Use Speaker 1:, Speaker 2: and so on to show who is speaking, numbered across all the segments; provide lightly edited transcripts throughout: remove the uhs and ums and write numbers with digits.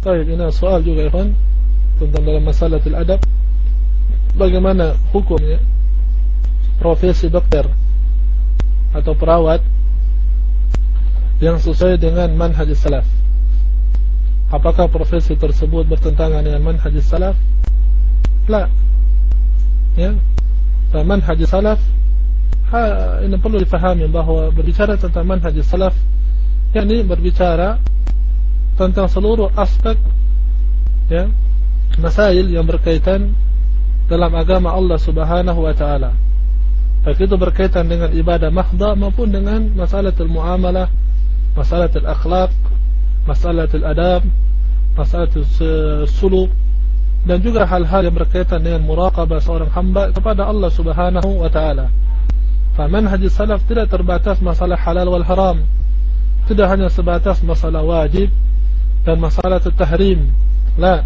Speaker 1: Baik, ini soal juga ikhwan tentang dalam masalah adab. Bagaimana hukumnya profesi dokter atau perawat yang sesuai dengan manhaj salaf? Apakah profesi tersebut bertentangan dengan manhaj salaf? La. Ya. Manhaj salaf ini perlu difahami bahwa berbicara tentang manhaj salaf yakni berbicara tentang seluruh aspek ya masail yang berkaitan dalam agama Allah Subhanahu wa taala. Baik itu berkaitan dengan ibadah mahdha maupun dengan masalatul muamalah, masalatul akhlak, masalatul adab, masalatul suluk, dan juga hal-hal yang berkaitan dengan muraqabah seorang hamba kepada Allah Subhanahu wa taala. Manhaj salaf tidak terbatas masalah halal wal haram, tidak hanya sebatas masalah wajib dan masalah tahrim. La,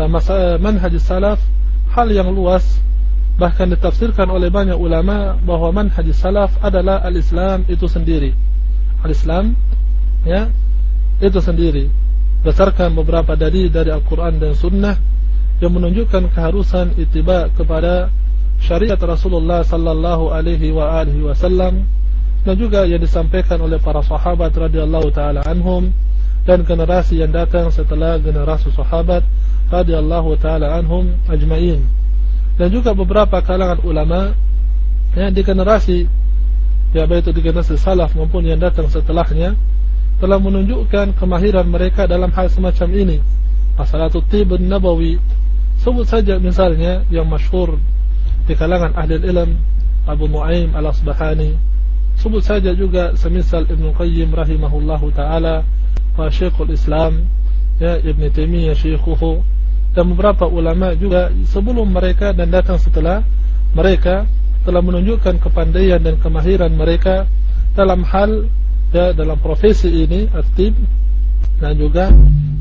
Speaker 1: manhaj salaf hal yang luas, bahkan ditafsirkan oleh banyak ulama bahwa manhaj salaf adalah al-Islam itu sendiri. Al-Islam ya itu sendiri berdasarkan beberapa dalil dari Al-Qur'an dan Sunnah yang menunjukkan keharusan ittiba kepada syariat Rasulullah sallallahu alaihi wa alihi wasallam, dan juga yang disampaikan oleh para sahabat radhiyallahu taala anhum dan generasi yang datang setelah generasi sahabat radhiyallahu taala anhum ajmain, dan juga beberapa kalangan ulama yang di generasi ya baik itu di generasi salaf maupun yang datang setelahnya telah menunjukkan kemahiran mereka dalam hal semacam ini. Masalah tib nabawi, sebut saja misalnya yang masyhur di kalangan ahli ilm Abu Nu'aim al-Asbahani, sebut saja juga semisal Ibnu Qayyim rahimahullahu taala wa Syekhul Islam ya Ibnu Taimiyah syekhuhu, dan beberapa ulama juga sebelum mereka dan datang setelah mereka telah menunjukkan kepandaian dan kemahiran mereka dalam hal ya dalam profesi ini at-tib, dan juga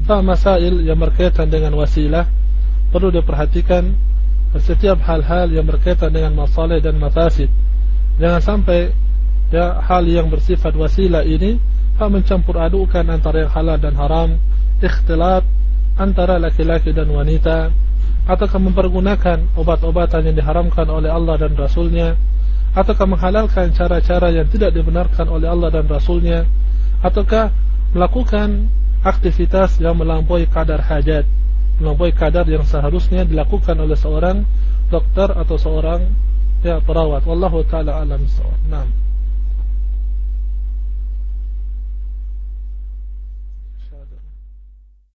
Speaker 1: masail yang berkaitan dengan wasilah. Perlu diperhatikan setiap hal-hal yang berkaitan dengan masalah dan mafasid. Jangan sampai ya hal yang bersifat wasilah ini mencampur adukan antara yang halal dan haram, ikhtilat antara laki-laki dan wanita, ataukah mempergunakan obat-obatan yang diharamkan oleh Allah dan Rasulnya, ataukah menghalalkan cara-cara yang tidak dibenarkan oleh Allah dan Rasulnya, ataukah melakukan aktivitas yang melampaui kadar hajat, melampaui kadar yang seharusnya dilakukan oleh seorang dokter atau seorang ya perawat. Wallahu taala alam bissawab. Naam.